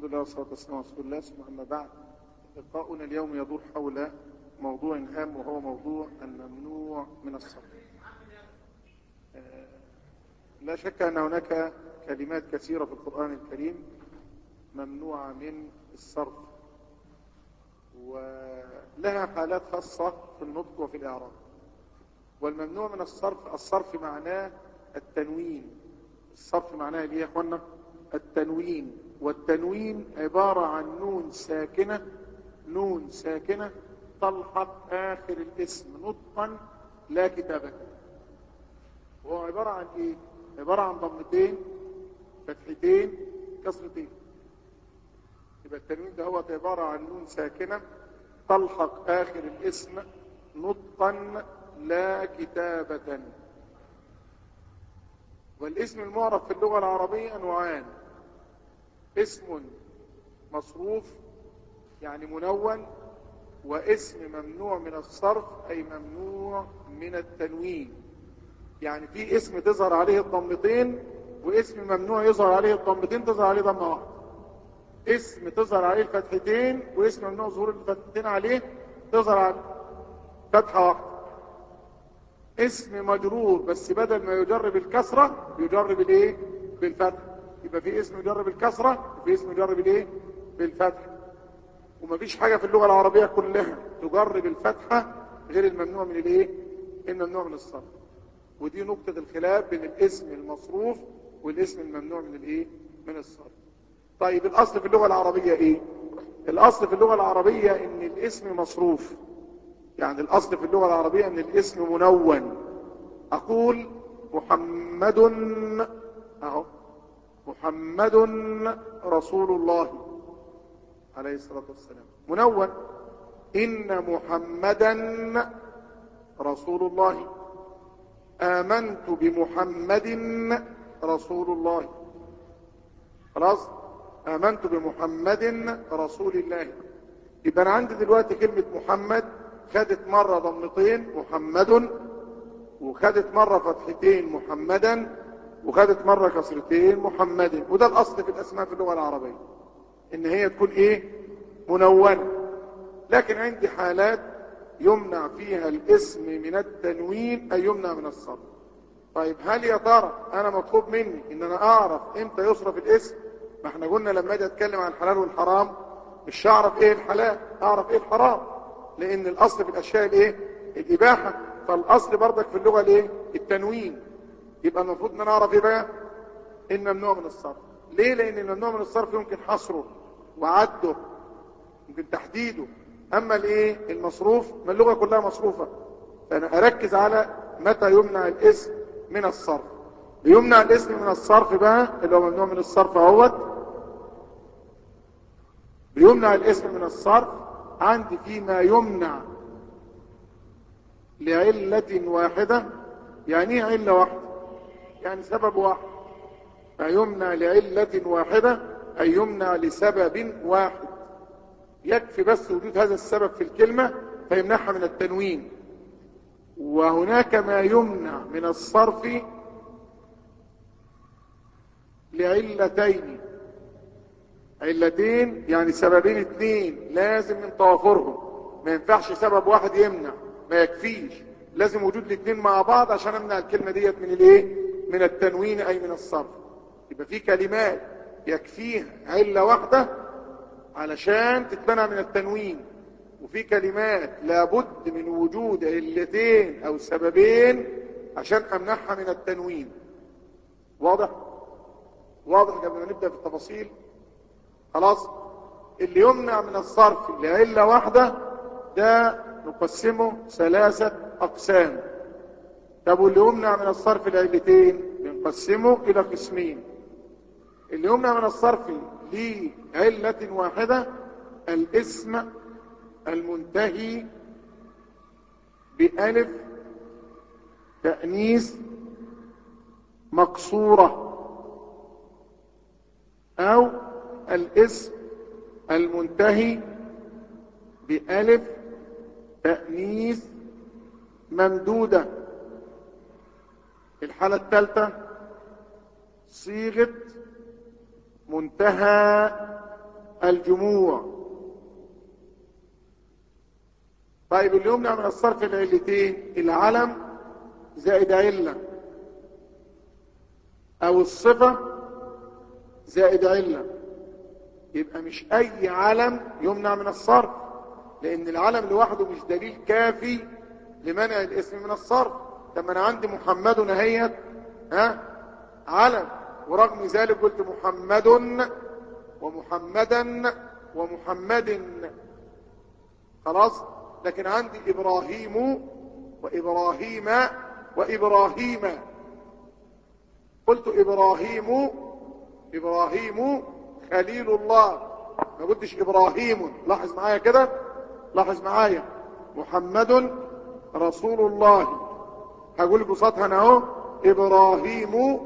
لله والصلاة والسلام على رسول الله، ثم أما بعد. لقاؤنا اليوم يدور حول موضوع هام، وهو موضوع الممنوع من الصرف. لا شك أن هناك كلمات كثيرة في القرآن الكريم ممنوعة من الصرف، ولها حالات خاصة في النطق وفي الإعراب. والممنوع من الصرف معناه التنوين. الصرف معناه ايه يا اخوانا؟ التنوين. والتنوين عبارة عن نون ساكنة تلحق آخر الاسم نطقا لا كتابة. وهو عبارة عن ايه؟ عبارة عن ضمتين، فتحتين، كسرتين. يبقى التنوين ده هو عبارة عن نون ساكنة تلحق آخر الاسم نطقا لا كتابة. والاسم المعرب في اللغة العربية أنواعان: اسم مصروف يعني منون، واسم ممنوع من الصرف أي ممنوع من التنوين. يعني في اسم تظهر عليه الضمتين، واسم ممنوع يظهر عليه الضمتين تظهر عليه ضمة واحدة. اسم تظهر عليه الفتحتين، واسم ممنوع ظهور الفتحتين عليه تظهر عليه فتحة واحدة. اسم مجرور بس بدل ما يجر بالكسرة يجر بالايه؟ بالفتح. يبقى في اسم يجر بالكسرة وفي اسم يجر بالايه؟ بالفتح. ومفيش حاجة في اللغة العربية كلها تجر بالفتحة غير الممنوع من الايه؟ الممنوع من الصرف. ودي نقطة الخلاف بين الاسم المصروف والاسم الممنوع من الايه؟ من الصرف. طيب الاصل في اللغة العربية ايه؟ الاصل في اللغة العربية ان الاسم مصروف. يعني الاصل في اللغة العربية ان الاسم منون. اقول محمد، اهو محمد رسول الله عليه الصلاة والسلام منون. ان محمدا رسول الله. امنت بمحمد رسول الله. خلاص، امنت بمحمد رسول الله. يبقى انا عندي دلوقتي كلمة محمد خدت مرة ضمتين محمد، وخدت مرة فتحتين محمدا، وخدت مرة كسرتين محمد. وده الاصل في الاسماء في اللغة العربية ان هي تكون ايه؟ منونة. لكن عندي حالات يمنع فيها الاسم من التنوين اي يمنع من الصرف. طيب هل يا ترى انا مطلوب مني ان انا اعرف امتى يصرف الاسم؟ ما احنا قلنا لما اجي اتكلم عن الحلال والحرام مش هعرف ايه الحلال، اعرف ايه الحرام، لان الاصل في الاشياء الايه؟ الاباحه. فالاصل برضك في اللغه الايه؟ التنوين. يبقى المفروض ان انا اعرف ايه بقى؟ الممنوع من الصرف. ليه؟ لان الممنوع من الصرف يمكن حصره وعده، يمكن تحديده. اما الايه؟ المصروف، ما اللغه كلها مصروفه. فانا اركز على متى يمنع الاسم من الصرف. بيمنع الاسم من الصرف بقى اللي هو ممنوع من الصرف اهوت. بيمنع الاسم من الصرف عندي فيما يمنع لعلة واحدة. يعني ايه علة واحدة؟ يعني سبب واحد. فيمنع لعلة واحدة اي يمنع لسبب واحد، يكفي بس وجود هذا السبب في الكلمة فيمنعها من التنوين. وهناك ما يمنع من الصرف لعلتين. علتين يعني سببين اتنين لازم من توافرهم. ما ينفعش سبب واحد يمنع، ما يكفيش، لازم وجود الاتنين مع بعض عشان امنع الكلمة ديت من الايه؟ من التنوين اي من الصرف. يبقى في كلمات يكفيها علة واحدة علشان تتمنع من التنوين، وفي كلمات لابد من وجود علتين او سببين عشان امنعها من التنوين. واضح؟ واضح قبل ما نبدأ في التفاصيل؟ خلاص. اللي يمنع من الصرف لعلة واحدة ده نقسمه 3 أقسام. طب واللي يمنع من الصرف لعلتين بنقسمه إلى قسمين. اللي يمنع من الصرف لعلة واحدة الاسم المنتهي بألف تأنيث مكسورة، أو الاسم المنتهي بألف تأنيث ممدودة. الحالة الثالثة صيغة منتهى الجموع. طيب اللي يمنع من الصرف العلتين، العلم زائد علة، او الصفة زائد علة. يبقى مش اي علم يمنع من الصرف، لان العلم لوحده مش دليل كافي لمنع الاسم من الصرف. لما انا عندي محمد اهيت علم، ورغم ذلك قلت محمد ومحمدا ومحمد، خلاص. لكن عندي ابراهيم وابراهيم وابراهيم، قلت ابراهيم خليل الله، ما قلتش ابراهيم. لاحظ معايا كده، لاحظ معايا. محمد رسول الله، هقول بصوتها انا اهو ابراهيم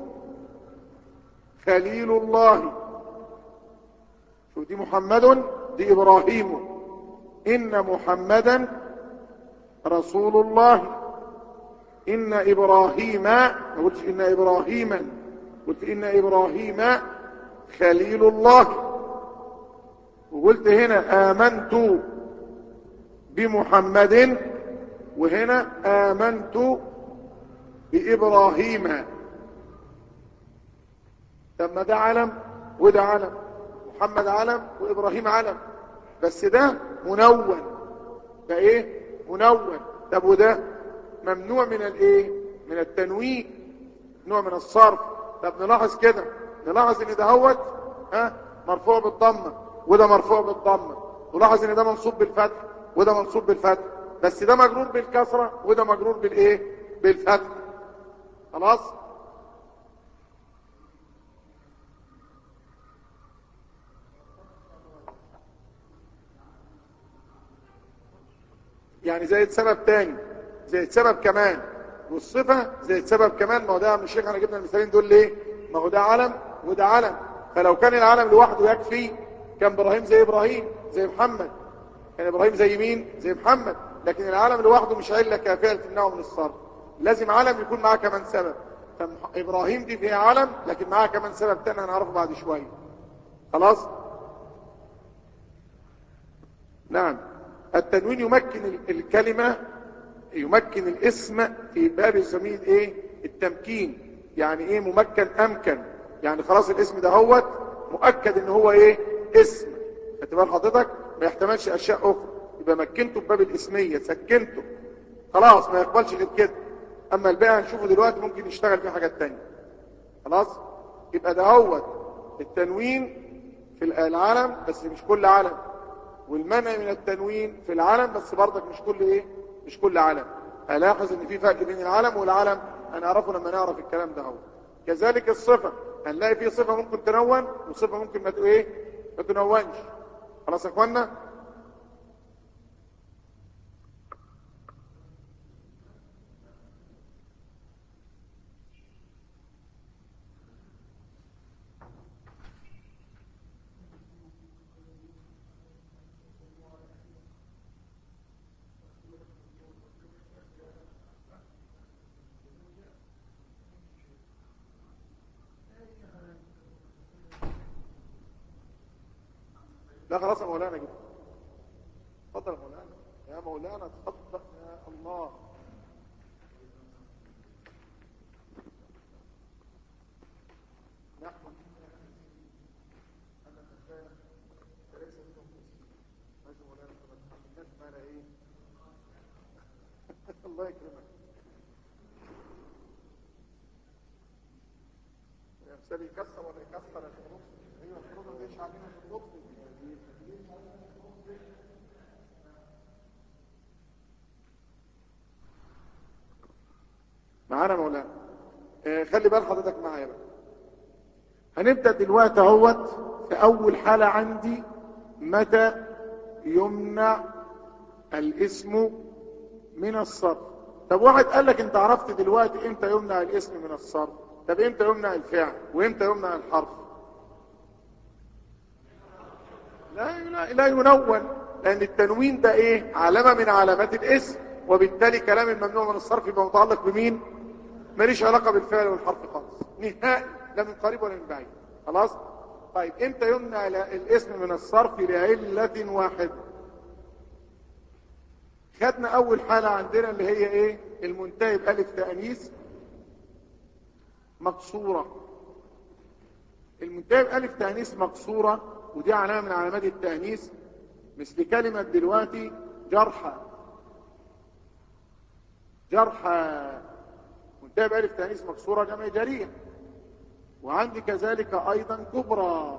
خليل الله. شو دي؟ محمد، دي ابراهيم. ان محمدا رسول الله. ان ابراهيم، ما قلتش ان ابراهيما، قلت ان ابراهيم خليل الله. وقلت هنا امنت بمحمد، وهنا امنت بابراهيم. طب ما ده علم وده علم، محمد علم وابراهيم علم، بس ده منون، ده ايه؟ منون. طب وده ممنوع من الايه؟ من التنوين، ممنوع من الصرف. طب نلاحظ كده، نلاحظ ان ده هوت مرفوع بالضمه وده مرفوع بالضمه، ولاحظ ان ده منصوب بالفتح وده منصوب بالفتح، بس ده مجرور بالكسره وده مجرور بالايه؟ بالفتح. خلاص. يعني زائد سبب تاني، زائد سبب كمان، والصفة زائد سبب كمان. ما هو ده يا عم الشيخ احنا جبنا المثالين دول ليه؟ ما هو ده علم وده علم، فلو كان العلم لوحده يكفي كان ابراهيم زي ابراهيم زي محمد، كان ابراهيم زي مين؟ زي محمد. لكن العلم لوحده مش علة كافية تمنعه من الصرف، لازم علم يكون معاه كمان سبب. فابراهيم دي فيها علم لكن معاه كمان سبب تاني هنعرفه بعد شوية. خلاص. نعم. التنوين يمكن الكلمة، يمكن الاسم في باب يسميه ايه؟ التمكين. يعني ايه ممكن؟ امكن، يعني خلاص الاسم ده هو مؤكد ان هو ايه؟ اسم. خدت بال حضرتك؟ ما يحتملش اشياء اخرى، يبقى مكنته بباب الاسمية، سكنته خلاص ما يقبلش غير كده. اما الباقي هنشوفه دلوقتي ممكن يشتغل فيه حاجات تانية. خلاص. يبقى ده هو التنوين في العلم بس مش كل علم، والمنع من التنوين في العلم بس برضك مش كل ايه؟ مش كل علم. الاحظ ان في فرق بين العلم والعلم، هنعرفه لما نعرف الكلام ده. هو كذلك الصفة، هنلاقي في صفة ممكن تنون وصفة ممكن ما ايه؟ ما تنونش. خلاص يا اخوانا. لا خلاص يا مولانا كده. اتفضل يا مولانا، يا مولانا اتفضل يا الله. نحن انا النساء فليس منهم مسلم. ماشي يا مولانا، ما تحملناش معانا ايه. الله يكرمك. يمثل يكسر ولا يكسر يا شيخ؟ ايوه الحروف ما تجيش علينا في النطق. معانا مولانا. خلي بال حضرتك معايا بقى. هنبدأ دلوقتي اهوت في اول حالة عندي، متى يمنع الاسم من الصرف. طب واحد قال لك انت عرفت دلوقتي امتى يمنع الاسم من الصرف، طب امتى يمنع الفعل وامتى يمنع الحرف؟ لا ينون، لان التنوين ده ايه؟ علامة من علامات الاسم، وبالتالي كلام الممنوع من الصرف يبقى متعلق بمين؟ ماليش علاقة بالفعل والحرف خالص نهائي، لا من قريب ولا من بعيد. خلاص. طيب امتى يمنع الاسم من الصرف لعلة واحدة؟ خدنا اول حالة عندنا اللي هي ايه؟ المنتهي بألف تأنيث مقصورة. المنتهي بألف تأنيث مقصورة، ودي علامة من علامات التأنيث، مثل كلمة دلوقتي جرحى. جرحى منتهي بألف تأنيث مقصورة جمع جريح. وعندي كذلك ايضا كبرى،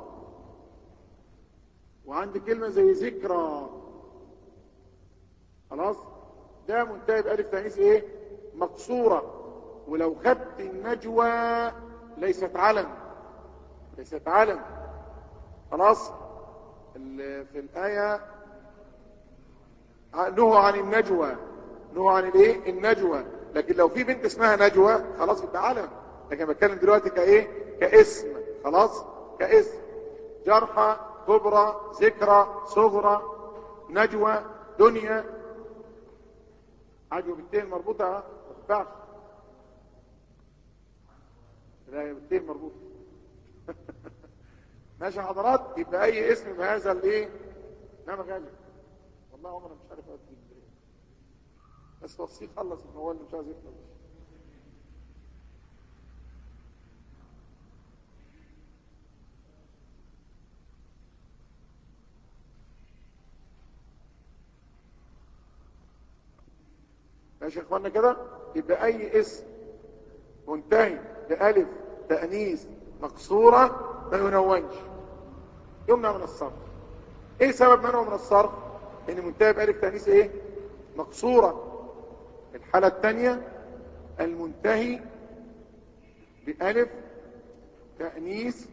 وعندي كلمة زي ذكرى. خلاص، ده منتهي بألف تأنيث ايه؟ مقصورة. ولو خدت النجوى ليست علم، ليست علم. خلاص، في الآية نهوا عن النجوى، نهوا عن الايه؟ النجوى. لكن لو في بنت اسمها نجوى خلاص يبقى علم. لكن بتكلم دلوقتي كايه؟ كاسم. خلاص، كاسم. جرحى، كبرى، ذكرى، صغرى، نجوى، دنيا. عجوة بالتين مربوطة ما تنفعش. لا، هي بالتين مربوطة. ماشي يا حضرات؟ يبقى اي اسم بهذا الايه؟ نعم غالي. والله عمرنا مش عارف اودي بس توصيه خلص الموال مش عايز يخلص. ماشي يا اخوانا كده؟ يبقى اي اسم منتهي بألف تأنيث مكسورة ما ينونش، يمنع من الصرف. ايه سبب منعه من الصرف؟ ان منتهي بألف تأنيث ايه؟ مكسورة. الحالة الثانية المنتهي بألف تأنيث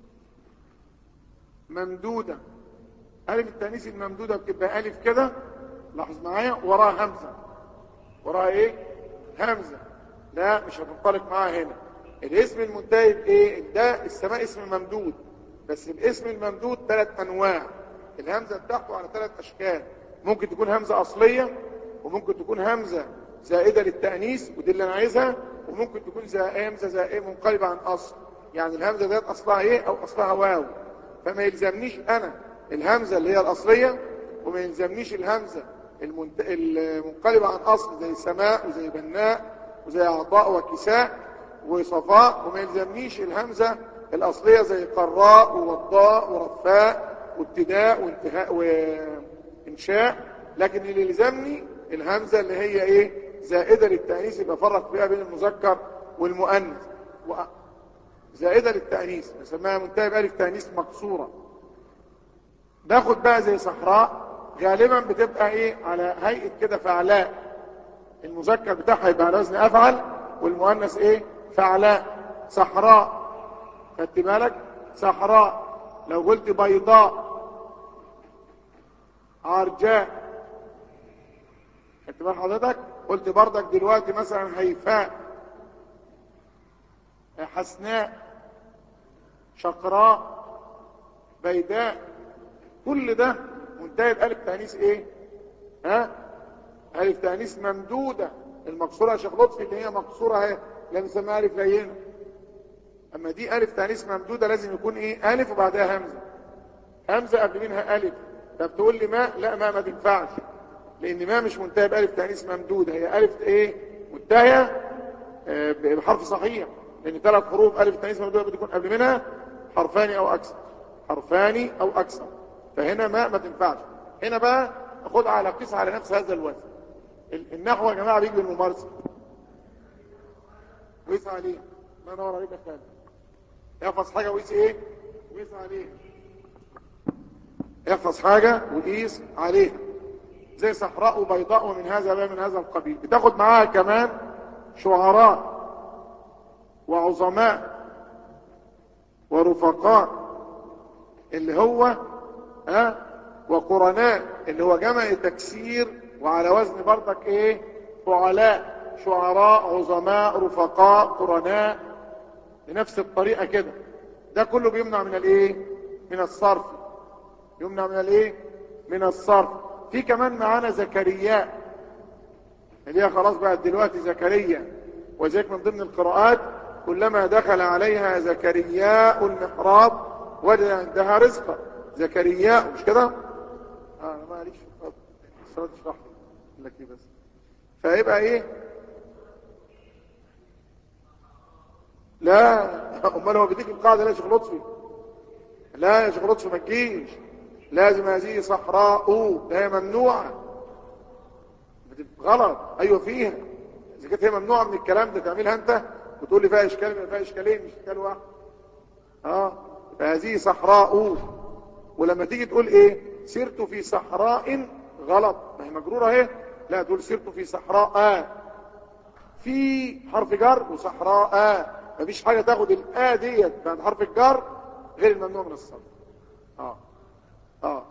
ممدودة. ألف التأنيث الممدودة بتبقى ألف كده، لاحظ معايا، وراها همزة. وراها ايه؟ همزة. لا، مش هتنطلق معاها هنا. الاسم المنتهي بايه؟ ده السماء اسم ممدود، بس الاسم الممدود 3 انواع. الهمزة بتاعته على 3 اشكال. ممكن تكون همزة اصلية، وممكن تكون همزة زائدة للتأنيث ودي اللي انا عايزها، وممكن تكون همزة زائدة منقلبة عن اصل. يعني الهمزة ديت اصلها ايه؟ او اصلها واو. فما يلزمنيش انا الهمزة اللي هي الاصلية، وما يلزمنيش الهمزة المنقلبة عن اصل زي سماء وزي بناء وزي عطاء وكساء وصفاء، وما يلزمنيش الهمزة الأصلية زي قراء ووضاء ورفاء وابتداء وانتهاء وإنشاء. لكن اللي يلزمني الهمزة اللي هي إيه؟ زائدة للتأنيث، يبقى فرق فيها بين المذكر والمؤنث. زائدة للتأنيث نسميها منتهى بألف تأنيث مكسورة. ناخد بقى زي صحراء، غالبا بتبقى إيه؟ على هيئة كده فعلاء. المذكر بتاعها يبقى على وزن أفعل، والمؤنث ايه؟ فعلاء. صحراء، خدت بالك؟ صحراء. لو قلت بيضاء، عرجاء، خدت بال حضرتك؟ قلت بردك دلوقتي مثلا هيفاء، حسناء، شقراء، بيداء. كل ده منتهي بألف تأنيث ايه؟ ها؟ ألف تأنيث ممدودة. المكسورة يا شيخ لطفي اللي هي مكسورة اهي، لا بنسميها ألف لينة. اما دي ألف تأنيث ممدودة لازم يكون ايه؟ ألف وبعدها همزة. همزة قبل منها ألف. طب تقول لي ما؟ لا، ما تنفعش، لأن ما مش منتهى بألف تأنيث ممدودة. هي ألف ايه؟ منتهية بحرف صحيح، لأن 3 حروف ألف تأنيث ممدودة بتكون قبل منها حرفان أو أكثر. حرفان أو أكثر. فهنا ما تنفعش. هنا بقى أخدها على قيس على نفس هذا الوزن. النحو يا جماعة بيجي بالممارسة. قيس عليه. الله ينور عليك يا خالد. احفظ حاجة وقيس ايه؟ وقيس عليه. احفظ حاجة وقيس عليها. زي صحراء وبيضاء ومن هذا بقى من هذا القبيل. بتاخد معاها كمان شعراء وعظماء ورفقاء اللي هو وقرناء اللي هو جمع تكسير، وعلى وزن برضك ايه؟ فعلاء. شعراء، عظماء، رفقاء، قرناء، بنفس الطريقة كده. ده كله بيمنع من الايه؟ من الصرف. يمنع من الايه؟ من الصرف. في كمان معانا زكرياء اللي هي خلاص بقت دلوقتي زكريا، وذلك من ضمن القراءات كلما دخل عليها زكرياء المحراب وجد عندها رزقا. زكريا مش كده؟ انا ماليش في الصلاه تشرح لي لك ايه بس. فيبقى ايه؟ لا امال هو بيديك القاعده ليه يا شيخ لطفي؟ لا يا شيخ لطفي ما تجيش، لازم هذه صحراء، ده هي ممنوعه. غلط. ايوه فيها. اذا كانت هي ممنوعه من الكلام ده تعملها انت وتقول لي فيها اشكال، ما فيها اشكالين مش اشكال واحد. فهذه صحراء. ولما تيجي تقول ايه سرت في صحراء، غلط، ما هي مجروره اهي. لا تقول سرت في صحراء، في حرف جر وصحراء، مفيش حاجه تاخد الآ ديت بعد حرف الجر غير الممنوع من الصرف. اه اه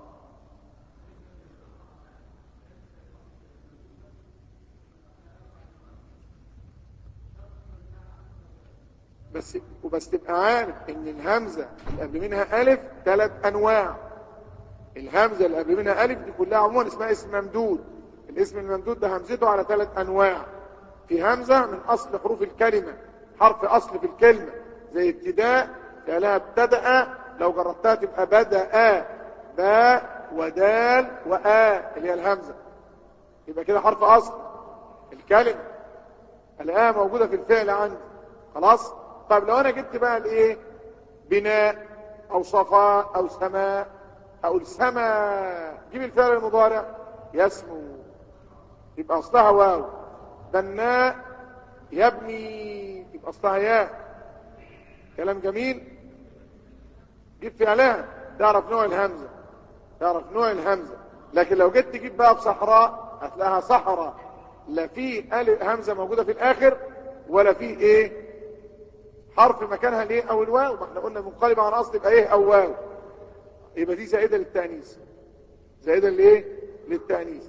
بس تبقى عارف ان الهمزه اللي قبل منها الف 3 انواع. الهمزه اللي قبل منها الف دي كلها عموما اسمها اسم ممدود. الاسم الممدود ده همزته على 3 انواع. في همزه من اصل حروف الكلمه، حرف اصل في الكلمه، زي ابتداء، لها ابتدأ، لو جربتها تبقى بدأ، باء ودال وآ اللي هي الهمزه، يبقى كده حرف اصل الكلمه. الآ موجوده في الفعل عندي. خلاص. طب لو انا جبت بقى الايه بناء او صفاء او سماء، اقول سما، جيب الفعل المضارع يسمو، يبقى اصلها واو. بناء يبني، يبقى اصلها ياء. كلام جميل. جيب فعلها تعرف نوع الهمزه، تعرف نوع الهمزه. لكن لو جيت تجيب بقى بصحراء هتلاقيها صحراء، لا في الف همزه موجوده في الاخر ولا في ايه حرف مكانها الايه او الواو. ما احنا قلنا منقلبه عن اصل يبقى ايه او واو، يبقى دي زائده للتانيث، زائده لايه للتانيث.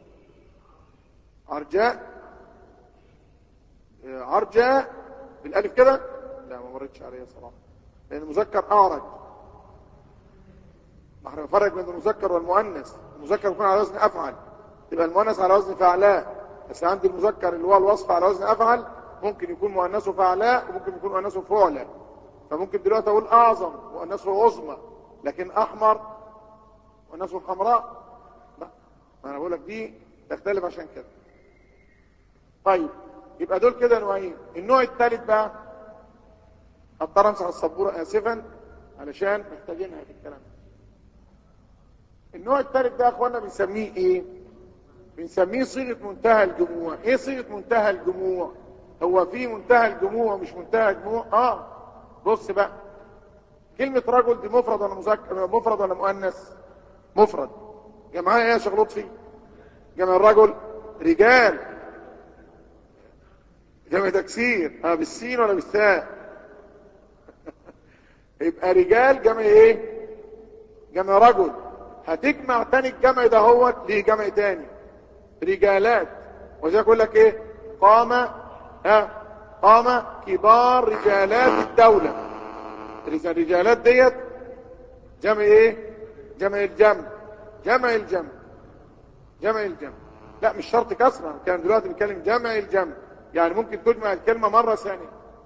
عرجاء، عرجاء بالالف كده، لا ما مرتش عليا صراحه، لان المذكر اعرج. ما احنا بنفرق بين المذكر والمؤنث. المذكر يكون على وزن افعل، يبقى المؤنث على وزن فعلاء. بس عندي المذكر اللي هو الوصف على وزن افعل ممكن يكون مؤنثه فعلاء وممكن يكون مؤنثه فعلاء. فممكن دلوقتي اقول اعظم مؤنثه عظمى، لكن احمر مؤنثه حمراء لا. ما انا بقول لك دي تختلف عشان كده. طيب يبقى دول كده نوعين. النوع الثالث بقى، اضطر امسح السبوره اسفا علشان محتاجينها في الكلام. النوع الثالث ده يا اخوانا بنسميه ايه؟ بنسميه صيغه منتهى الجموع. ايه صيغه منتهى الجموع؟ هو في منتهى الجموع مش منتهى الجموع؟ بص بقى، كلمه رجل دي مفرد ولا مذكر؟ مفرد ولا مؤنث؟ مفرد. جمعها ايه يا شيخ لطفي؟ جمع الرجل رجال. جمع تكسير بالسين ولا بالثاء؟ يبقى رجال جمع ايه؟ جمع رجل. هتجمع تاني الجمع ده هو ليه جمع تاني رجالات. وزي اقول لك ايه قام قام كبار رجالات الدولة. الرجالات ديت جمع ايه؟ جمع الجمع. جمع الجمع. جمع الجمع. لا مش شرط كسرة، كان دلوقتي بنتكلم جمع الجمع، يعني ممكن تجمع الكلمة مرة ثانية.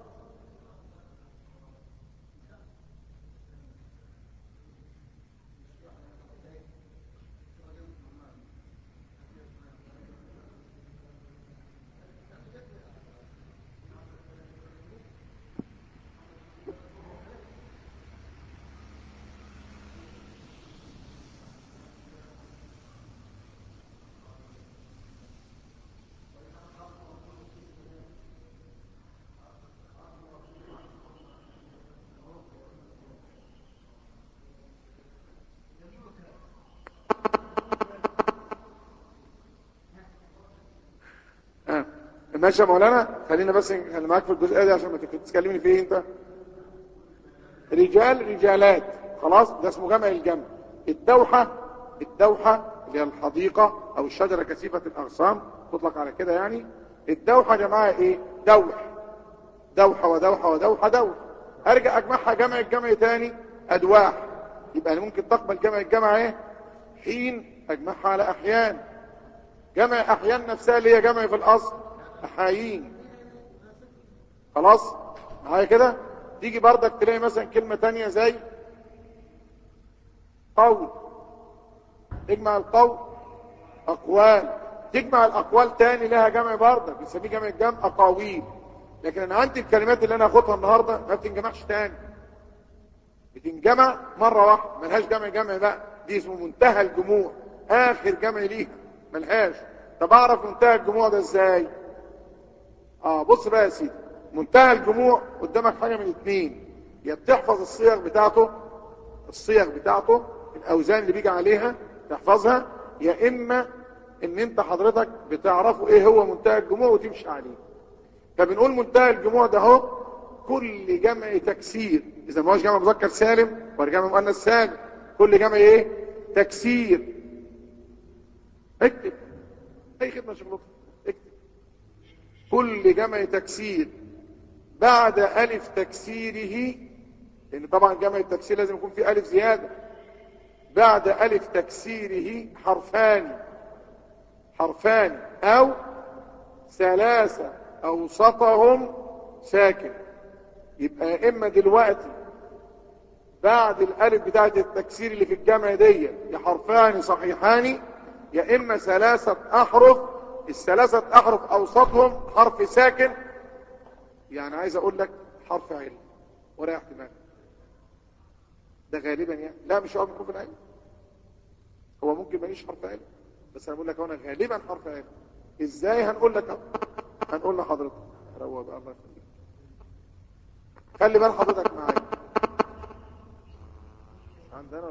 ماشي يا مولانا. خلينا بس خلي معاك في الجزئيه دي عشان ما تتكلمني فيه انت. رجال رجالات، خلاص ده اسمه جمع الجمع. الدوحه، الدوحه اللي هي الحديقه او الشجره كثيفه الاغصان تطلق على كده يعني. الدوحه جمعها ايه؟ دوح. دوحه ودوحه ودوحه دوح. ارجع اجمعها جمع الجمع تاني ادواح. يبقى انا ممكن تقبل جمع الجمع ايه؟ حين اجمعها على احيان. جمع احيان نفسها اللي هي جمع في الاصل احايين. خلاص معايا كده. تيجي بردك تلاقي مثلا كلمة تانية زي قول. تجمع القول اقوال. تجمع الاقوال تاني لها جمع برضه بنسميه جمع الجمع اقاويل. لكن انا عندي الكلمات اللي انا هاخدها النهارده ما بتنجمعش تاني، بتنجمع مره واحده، ملهاش جمع بقى، دي اسمه منتهى الجموع، اخر جمع ليها ملهاش. طب اعرف منتهى الجموع ده ازاي؟ بص بقى يا سيدي، منتهى الجموع قدامك حاجه من اتنين، يا بتحفظ الصيغ بتاعته الاوزان اللي بيجي عليها تحفظها، يا اما ان انت حضرتك بتعرفوا ايه هو منتهى الجموع وتمشي عليه. فبنقول منتهى الجموع ده هو كل جمع تكسير، اذا ما هوش جمع مذكر سالم ولا جمع مؤنث سالم، كل جمع ايه؟ تكسير. اكتب اي خدمه شغلتك، اكتب كل جمع تكسير بعد الف تكسيره، لان طبعا جمع التكسير لازم يكون فيه الف زياده، بعد الف تكسيره حرفان او ثلاثه اوسطهم ساكن. يبقى يا اما دلوقتي بعد الالف بتاعه التكسير اللي في الجمع دي يا حرفان صحيحان، يا اما ثلاثه احرف، الثلاثه احرف اوسطهم حرف ساكن. يعني عايز اقول لك حرف علم ولا احتمال، ده غالبا يعني، لا مش هو بيكون في العلم، هو ممكن ما يجيش حرف علم، بس انا بقول لك هنا غالبا حرف علم. ازاي؟ هنقول لحضرتك روى بقى الله يخليك. خلي بال حضرتك معايا عندنا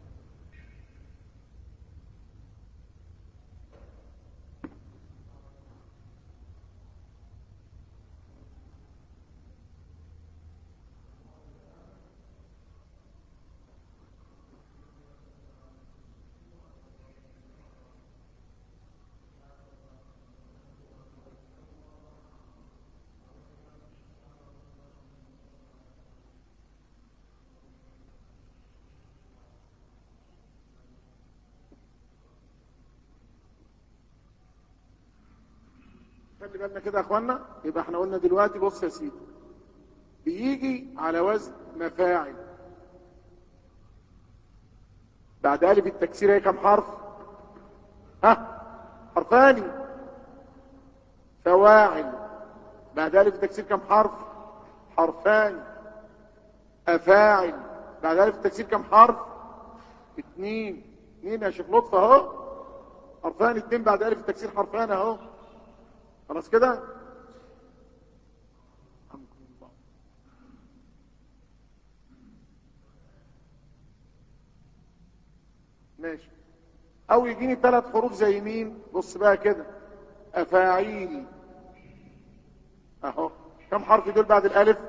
خلي بالنا كده يا اخوانا. يبقى احنا قلنا دلوقتي بص يا سيدي، بيجي على وزن مفاعل، بعد الف التكسير هي كم حرف؟ حرفان. فواعل بعد الف التكسير كم حرف؟ حرفان. افاعل بعد الف التكسير كم حرف؟ اتنين يا شيخ لطفي اهو، حرفان اتنين بعد الف التكسير حرفان اهو. خلاص كده؟ ماشي. او يجيني 3 حروف زي مين؟ بص بقى كده، افاعيل اهو. كم حرف دول بعد الالف؟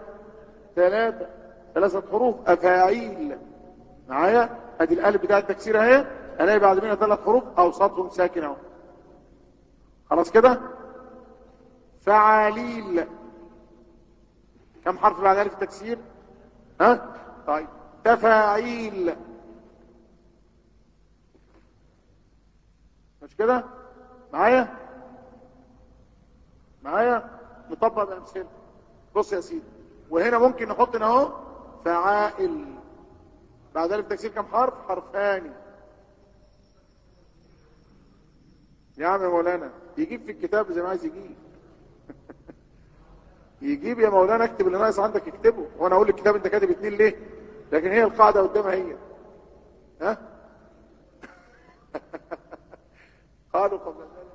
3 حروف افاعيل. معايا؟ ادي الالف بتاع التكسير اهي، الاقي بعد منها 3 حروف اوسطهم ساكن اهو. خلاص كده؟ فعاليل كم حرف بعد الف التكسير؟ طيب. تفاعيل مش كده؟ معايا نطبق بامثله. بص يا سيدي، وهنا ممكن نحط هنا اهو فعائل بعد الف تكسير كم حرف؟ حرفان. يا عم يا مولانا يجيب في الكتاب زي ما عايز يجيب. يجيب يا مولانا، اكتب اللي ناقص عندك اكتبه، وانا اقول الكتاب انت كاتب 2 ليه؟ لكن هي القاعده قدامها هي. قالوا قبل ذلك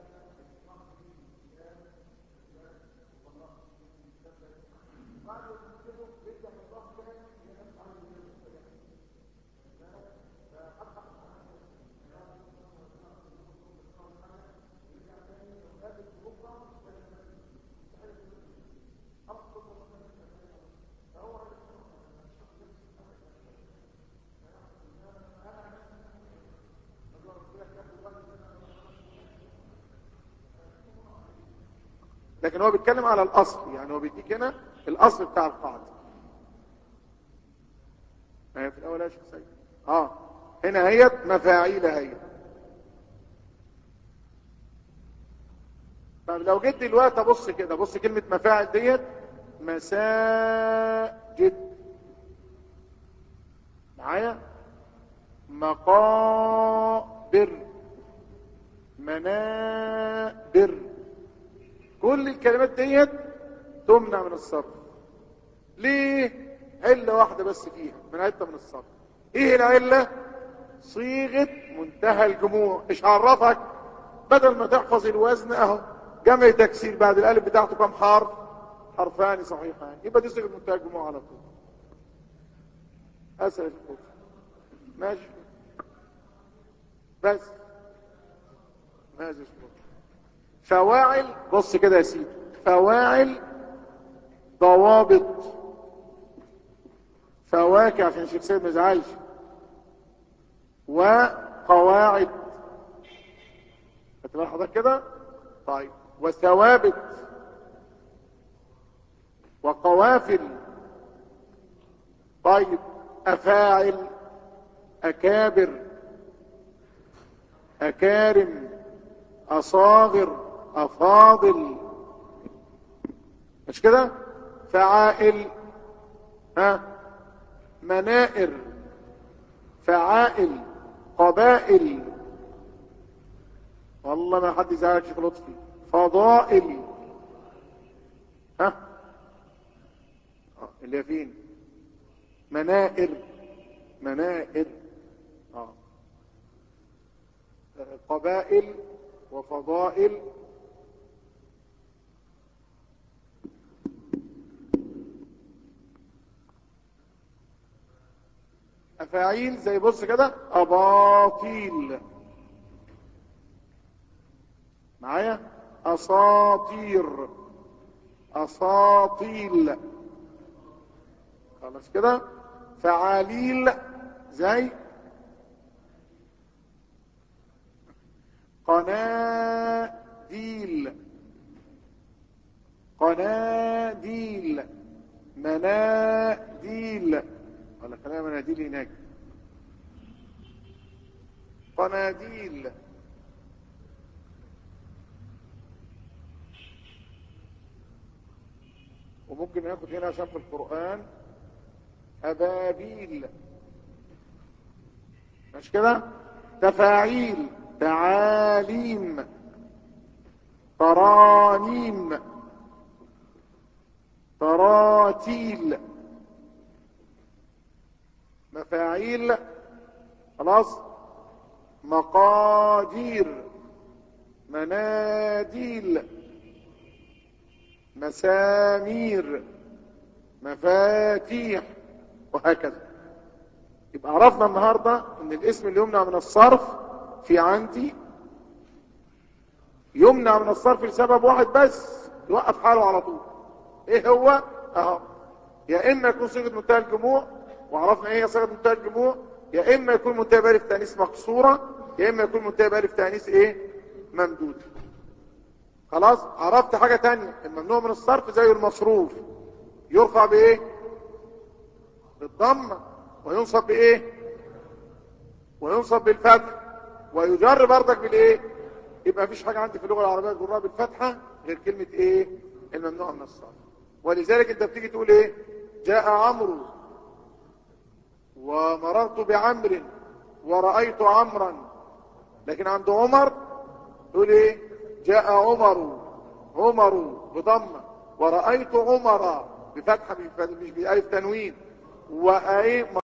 لكن هو بيتكلم على الاصل، يعني هو بيديك هنا الاصل بتاع القاعده. ما هي في الاول يا شيخ سيد هنا هي مفاعيل هي. طب لو جيت دلوقتي ابص كده، بص كلمه مفاعل ديت مساجد. معايا؟ مقابر، منابر. كل الكلمات ديت تمنع من الصرف. ليه؟ علة واحدة بس فيها منعتها من الصرف. ايه العلة؟ صيغة منتهى الجموع. ايش عرفك؟ بدل ما تحفظ الوزن اهو جمع تكسير بعد الالف بتاعته كم حرف؟ حرفان صحيحان، يبقى دي صيغة منتهى الجموع على طول. اسأل يا شيخ. ماشي بس ماشي يا شيخ. فواعل، بص كده يا سيدي، فواعل ضوابط فواكه عشان الشيخ سيد ما يزعلش، وقواعد. هتبقى حضرتك كده؟ طيب. وثوابت وقوافل. طيب. افاعل، اكابر، اكارم، اصاغر، افاضل. مش كده؟ فعائل، ها، منائر، فعائل، قبائل. والله ما حد يزعلك شيخ لطفي. فضائل، ها، اللي هي فين؟ منائر، منائر، اه، قبائل وفضائل. افاعيل زي بص كده، اباطيل، معايا، اساطير، اساطيل. خلاص كده. فعاليل زي قناديل، قناديل، مناديل. ولا خلينا مناديل هناك، قناديل. وممكن ناخد هنا عشان في القرآن أبابيل. مش كده؟ تفاعيل، تعاليم، ترانيم، تراتيل. مفاعيل، خلاص. مقادير، مناديل، مسامير، مفاتيح، وهكذا. يبقى عرفنا النهاردة ان الاسم اللي يمنع من الصرف في عندي يمنع من الصرف لسبب واحد بس يوقف حاله على طول. ايه هو؟ اهو، يا اما يكون صيغة منتهى الجموع، وعرفنا ايه هي صيغة منتهى الجموع، يا اما يكون منتهى بألف تانيث مقصورة، يا اما يكون منتهى بألف تانيث ايه؟ ممدود. خلاص. عرفت حاجة تانية، الممنوع من الصرف زي المصروف يرفع بايه؟ بالضمة. وينصب بايه؟ وينصب بالفتح. ويجر برضك بالايه؟ يبقى مفيش حاجة عندي في اللغة العربية تجرها بالفتحة غير كلمة ايه؟ الممنوع من الصرف. ولذلك انت بتيجي تقول ايه؟ جاء عمرو، ومررت بعمر، ورأيت عمرا. لكن عند عمر تقول ايه؟ جاء عمر، عمر بضمة، ورأيت عمر بفتحة مش بألف تنوين، وأيه